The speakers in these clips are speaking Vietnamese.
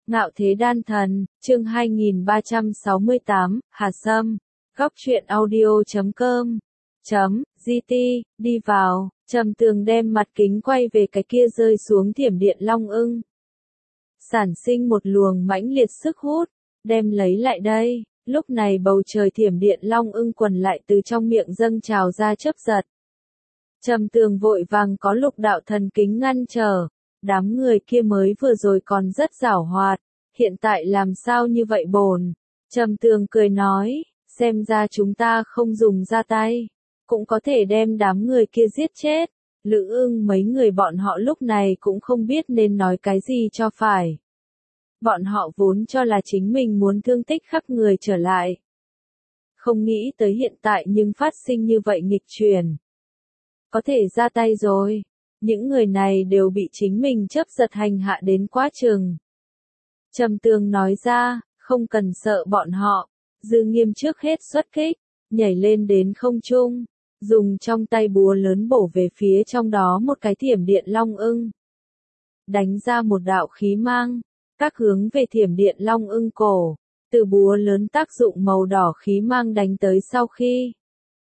Ngạo thế đan thần, chương 2368, Hà Sâm, góc truyện audio.com, GT, đi vào, Trầm Tường đem mặt kính quay về cái kia rơi xuống thiểm điện long ưng. Sản sinh một luồng mãnh liệt sức hút, đem lấy lại đây, lúc này bầu trời thiểm điện long ưng quần lại từ trong miệng dâng trào ra chớp giật. Trầm Tường vội vàng có lục đạo thần kính ngăn trở. Đám người kia mới vừa rồi còn rất giảo hoạt, hiện tại làm sao như vậy bồn. Trầm Tường cười nói, xem ra chúng ta không dùng ra tay, cũng có thể đem đám người kia giết chết. Lữ Ưng mấy người bọn họ lúc này cũng không biết nên nói cái gì cho phải. Bọn họ vốn cho là chính mình muốn thương tích khắp người trở lại. Không nghĩ tới hiện tại nhưng phát sinh như vậy nghịch chuyển. Có thể ra tay rồi. Những người này đều bị chính mình chớp giật hành hạ đến quá chừng. Trầm Tường nói ra, không cần sợ bọn họ. Dư Nghiêm trước hết xuất kích, nhảy lên đến không trung, dùng trong tay búa lớn bổ về phía trong đó một cái thiểm điện long ưng. Đánh ra một đạo khí mang, các hướng về thiểm điện long ưng cổ, từ búa lớn tác dụng màu đỏ khí mang đánh tới sau khi.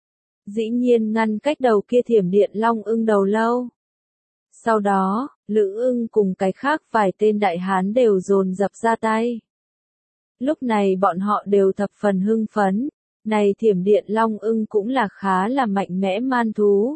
Dĩ nhiên ngăn cách đầu kia thiểm điện long ưng đầu lâu. Sau đó, Lữ Ưng cùng cái khác vài tên đại hán đều dồn dập ra tay. Lúc này bọn họ đều thập phần hưng phấn, này thiểm điện long ưng cũng là khá là mạnh mẽ man thú.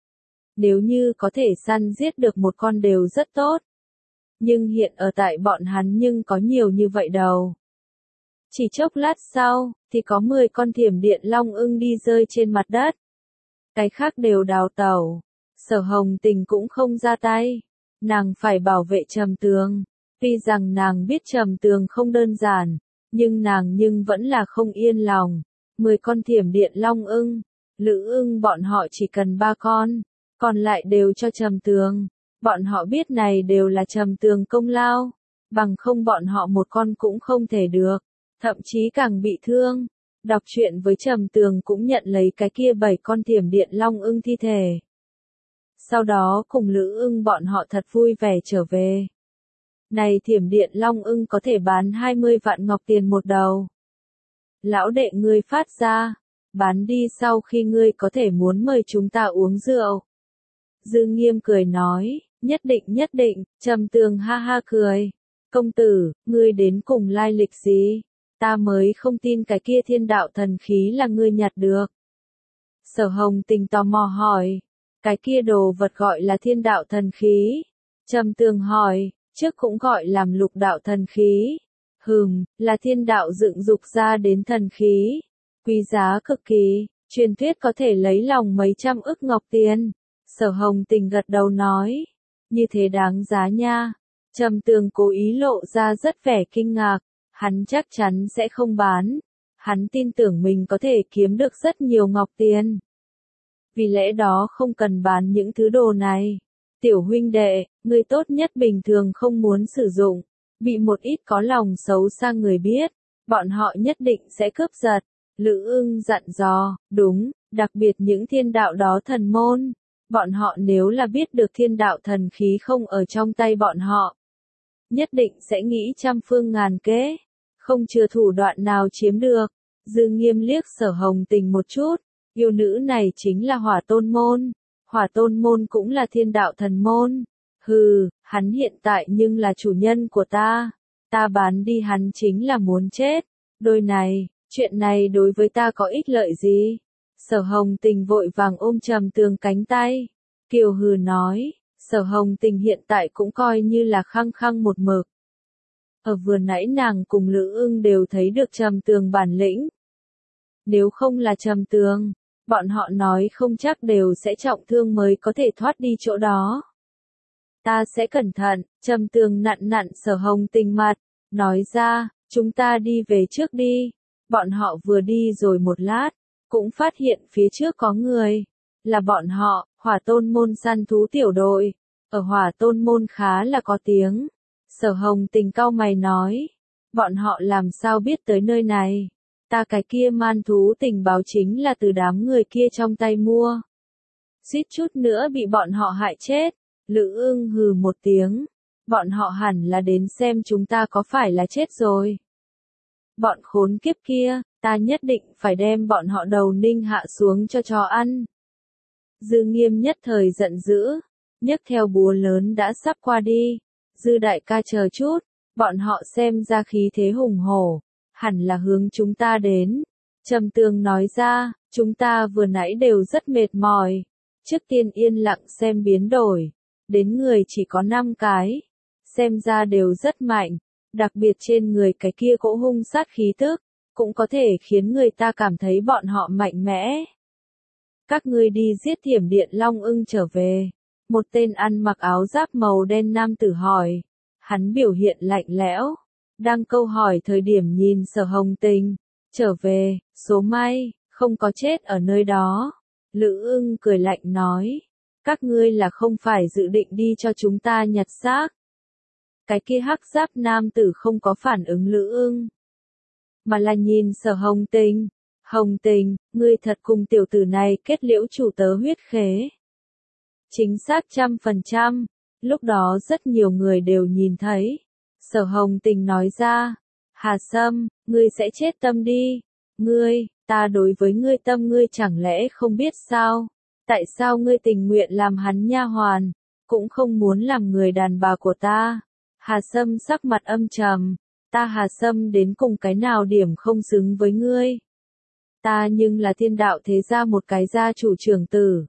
Nếu như có thể săn giết được một con đều rất tốt. Nhưng hiện ở tại bọn hắn nhưng có nhiều như vậy đâu. Chỉ chốc lát sau, thì có 10 con thiểm điện long ưng đi rơi trên mặt đất. Cái khác đều đào tẩu. Sở Hồng Tình cũng không ra tay, nàng phải bảo vệ Trầm Tường. Tuy rằng nàng biết Trầm Tường không đơn giản, nhưng nàng vẫn là không yên lòng. 10 con thiểm điện long ưng, Lữ Ưng bọn họ chỉ cần 3 con, còn lại đều cho Trầm Tường. Bọn họ biết này đều là Trầm Tường công lao, bằng không bọn họ một con cũng không thể được, thậm chí càng bị thương. Đọc truyện với Trầm Tường cũng nhận lấy cái kia 7 con thiểm điện long ưng thi thể. Sau đó cùng Lữ Ưng bọn họ thật vui vẻ trở về. Này thiểm điện long ưng có thể bán 20 vạn ngọc tiền một đầu. Lão đệ ngươi phát ra, bán đi sau khi ngươi có thể muốn mời chúng ta uống rượu. Dư Nghiêm cười nói, nhất định, Trầm Tường ha ha cười. Công tử, ngươi đến cùng lai lịch gì? Ta mới không tin cái kia thiên đạo thần khí là ngươi nhặt được. Sở Hồng Tình tò mò hỏi. Cái kia đồ vật gọi là thiên đạo thần khí. Trầm Tường hỏi, trước cũng gọi làm lục đạo thần khí. Là thiên đạo dựng dục ra đến thần khí. Quý giá cực kỳ, truyền thuyết có thể lấy lòng mấy trăm ức ngọc tiền. Sở Hồng Tình gật đầu nói, như thế đáng giá nha. Trầm Tường cố ý lộ ra rất vẻ kinh ngạc, hắn chắc chắn sẽ không bán. Hắn tin tưởng mình có thể kiếm được rất nhiều ngọc tiền. Vì lẽ đó không cần bán những thứ đồ này. Tiểu huynh đệ, người tốt nhất bình thường không muốn sử dụng. Bị một ít có lòng xấu xa người biết, bọn họ nhất định sẽ cướp giật. Lữ Ưng dặn dò, đúng, đặc biệt những thiên đạo đó thần môn. Bọn họ nếu là biết được thiên đạo thần khí không ở trong tay bọn họ, nhất định sẽ nghĩ trăm phương ngàn kế, không chừa thủ đoạn nào chiếm được. Dư Nghiêm liếc Sở Hồng Tình một chút. Yêu nữ này chính là Hỏa Tôn Môn. Hỏa Tôn Môn cũng là thiên đạo thần môn. Hắn hiện tại nhưng là chủ nhân của ta. Ta bán đi hắn chính là muốn chết. Đôi này, chuyện này đối với ta có ích lợi gì? Sở Hồng Tình vội vàng ôm Trầm Tường cánh tay. Kiều hừ nói, Sở Hồng Tình hiện tại cũng coi như là khăng khăng một mực. Ở vừa nãy nàng cùng Lữ Ưng đều thấy được Trầm Tường bản lĩnh. Nếu không là Trầm Tường, bọn họ nói không chắc đều sẽ trọng thương mới có thể thoát đi chỗ đó. Ta sẽ cẩn thận. Trầm Tường nặn Sở Hồng Tình mặt, nói ra, chúng ta đi về trước đi. Bọn họ vừa đi rồi một lát, cũng phát hiện phía trước có người. Là bọn họ, Hỏa Tôn Môn săn thú tiểu đội. Ở Hỏa Tôn Môn khá là có tiếng. Sở Hồng Tình cau mày nói, bọn họ làm sao biết tới nơi này? Ta cái kia man thú tình báo chính là từ đám người kia trong tay mua. Suýt chút nữa bị bọn họ hại chết. Lữ Ưng hừ một tiếng. Bọn họ hẳn là đến xem chúng ta có phải là chết rồi. Bọn khốn kiếp kia, ta nhất định phải đem bọn họ đầu ninh hạ xuống cho chó ăn. Dư Nghiêm nhất thời giận dữ, nhấc theo búa lớn đã sắp qua đi. Dư đại ca chờ chút, bọn họ xem ra khí thế hùng hổ, hẳn là hướng chúng ta đến. Trầm Tường nói ra, chúng ta vừa nãy đều rất mệt mỏi. Trước tiên yên lặng xem biến đổi, đến người chỉ có 5 cái. Xem ra đều rất mạnh, đặc biệt trên người cái kia cỗ hung sát khí tức, cũng có thể khiến người ta cảm thấy bọn họ mạnh mẽ. Các ngươi đi giết Thiểm Điện Long Ưng trở về. Một tên ăn mặc áo giáp màu đen nam tử hỏi. Hắn biểu hiện lạnh lẽo. Đang câu hỏi thời điểm nhìn Sở Hồng Tình. Trở về, số may, không có chết ở nơi đó. Lữ Ưng cười lạnh nói. Các ngươi là không phải dự định đi cho chúng ta nhặt xác. Cái kia hắc giáp nam tử không có phản ứng Lữ Ưng. Mà là nhìn Sở Hồng Tình. Hồng Tình, ngươi thật cùng tiểu tử này kết liễu chủ tớ huyết khế. Chính xác 100%, lúc đó rất nhiều người đều nhìn thấy. Sở Hồng Tình nói ra, Hà Sâm, ngươi sẽ chết tâm đi. Ngươi, ta đối với ngươi tâm ngươi chẳng lẽ không biết sao? Tại sao ngươi tình nguyện làm hắn nha hoàn, cũng không muốn làm người đàn bà của ta? Hà Sâm sắc mặt âm trầm, ta Hà Sâm đến cùng cái nào điểm không xứng với ngươi? Ta nhưng là thiên đạo thế gia một cái gia chủ trưởng tử.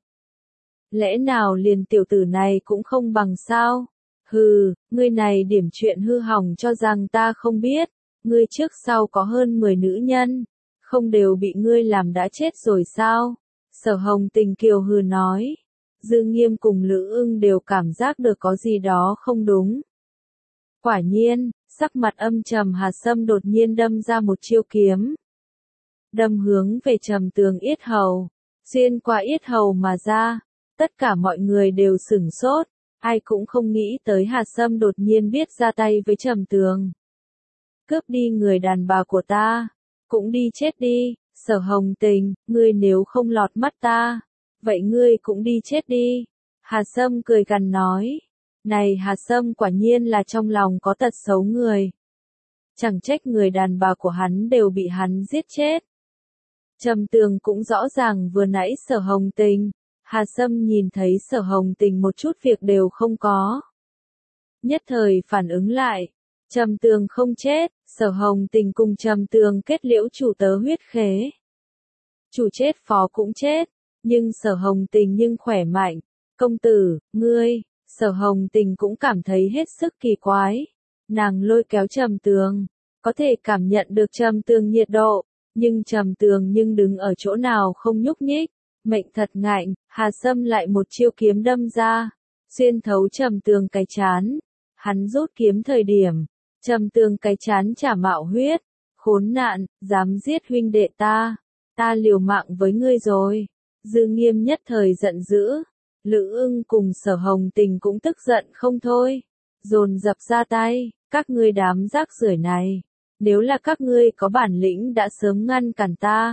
Lẽ nào liền tiểu tử này cũng không bằng sao? Hừ, ngươi này điểm chuyện hư hỏng cho rằng ta không biết. Ngươi trước sau có hơn 10 nữ nhân, không đều bị ngươi làm đã chết rồi sao? Sở Hồng Tình kiều hừ nói. Dư Nghiêm cùng Lữ Ưng đều cảm giác được có gì đó không đúng. Quả nhiên, sắc mặt âm trầm Hà Sâm đột nhiên đâm ra một chiêu kiếm. Đâm hướng về Trầm Tường yết hầu, xuyên qua yết hầu mà ra. Tất cả mọi người đều sửng sốt, ai cũng không nghĩ tới Hà Sâm đột nhiên biết ra tay với Trầm Tường. Cướp đi người đàn bà của ta, cũng đi chết đi. Sở Hồng Tình, ngươi nếu không lọt mắt ta, vậy ngươi cũng đi chết đi. Hà Sâm cười gằn nói. Này Hà Sâm quả nhiên là trong lòng có tật xấu người. Chẳng trách người đàn bà của hắn đều bị hắn giết chết. Trầm Tường cũng rõ ràng vừa nãy Sở Hồng Tình. Hà Sâm nhìn thấy Sở Hồng Tình một chút việc đều không có. Nhất thời phản ứng lại. Trầm Tường không chết, Sở Hồng Tình cùng Trầm Tường kết liễu chủ tớ huyết khế. Chủ chết phó cũng chết, nhưng Sở Hồng Tình nhưng khỏe mạnh. Công tử, ngươi, Sở Hồng Tình cũng cảm thấy hết sức kỳ quái. Nàng lôi kéo Trầm Tường, có thể cảm nhận được Trầm Tường nhiệt độ, nhưng Trầm Tường nhưng đứng ở chỗ nào không nhúc nhích. Mệnh thật ngạnh, Hà Sâm lại một chiêu kiếm đâm ra, xuyên thấu Trầm Tường cái chán. Hắn rút kiếm thời điểm, Trầm Tường cái chán chả mạo huyết. Khốn nạn, dám giết huynh đệ ta liều mạng với ngươi rồi. Dư Nghiêm nhất thời giận dữ. Lữ Ưng cùng Sở Hồng Tình cũng tức giận không thôi, dồn dập ra tay. Các ngươi đám rác rưởi này, nếu là các ngươi có bản lĩnh đã sớm ngăn cản ta.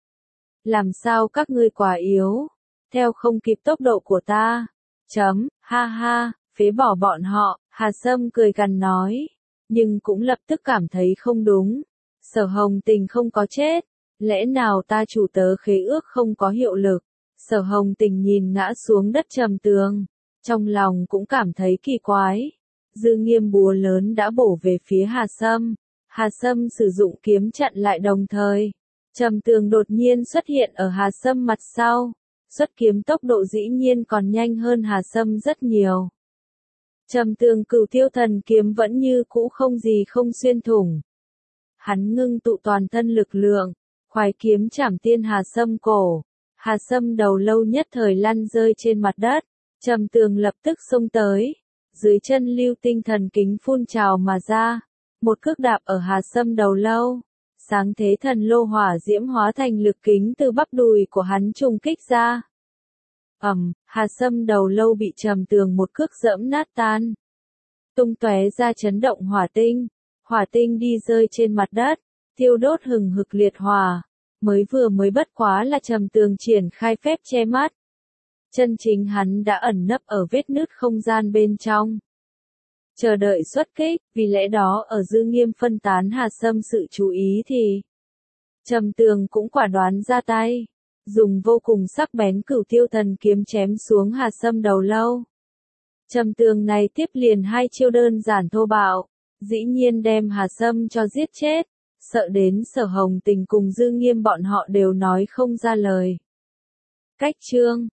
Làm sao các ngươi quá yếu, theo không kịp tốc độ của ta. Ha ha, phế bỏ bọn họ. Hà Sâm cười gằn nói, nhưng cũng lập tức cảm thấy không đúng. Sở Hồng Tình không có chết, lẽ nào ta chủ tớ khế ước không có hiệu lực? Sở Hồng Tình nhìn ngã xuống đất Trầm Tường, trong lòng cũng cảm thấy kỳ quái. Dư Nghiêm búa lớn đã bổ về phía Hà Sâm. Hà Sâm sử dụng kiếm chặn lại đồng thời. Trầm Tường đột nhiên xuất hiện ở Hà Sâm mặt sau. Xuất kiếm tốc độ dĩ nhiên còn nhanh hơn Hà Sâm rất nhiều. Trầm Tường Cửu Tiêu Thần kiếm vẫn như cũ không gì không xuyên thủng. Hắn ngưng tụ toàn thân lực lượng, khoái kiếm chảm tiên Hà Sâm cổ. Hà Sâm đầu lâu nhất thời lăn rơi trên mặt đất. Trầm Tường lập tức xông tới, dưới chân lưu tinh thần kính phun trào mà ra, một cước đạp ở Hà Sâm đầu lâu. Sáng thế thần lô hỏa diễm hóa thành lực kính từ bắp đùi của hắn trùng kích ra. Hà Sâm đầu lâu bị Trầm Tường một cước dẫm nát tan. Tung tóe ra chấn động hỏa tinh đi rơi trên mặt đất, thiêu đốt hừng hực liệt hỏa. Mới bất quá là Trầm Tường triển khai phép che mắt. Chân chính hắn đã ẩn nấp ở vết nứt không gian bên trong. chờ đợi xuất kích, vì lẽ đó ở Dư Nghiêm phân tán Hà Sâm sự chú ý thì Trầm Tường cũng quả đoán ra tay, dùng vô cùng sắc bén Cửu Tiêu Thần kiếm chém xuống Hà Sâm đầu lâu. Trầm Tường này tiếp liền hai chiêu đơn giản thô bạo, dĩ nhiên đem Hà Sâm cho giết chết, sợ đến Sở Hồng Tình cùng Dư Nghiêm bọn họ đều nói không ra lời. Cách chương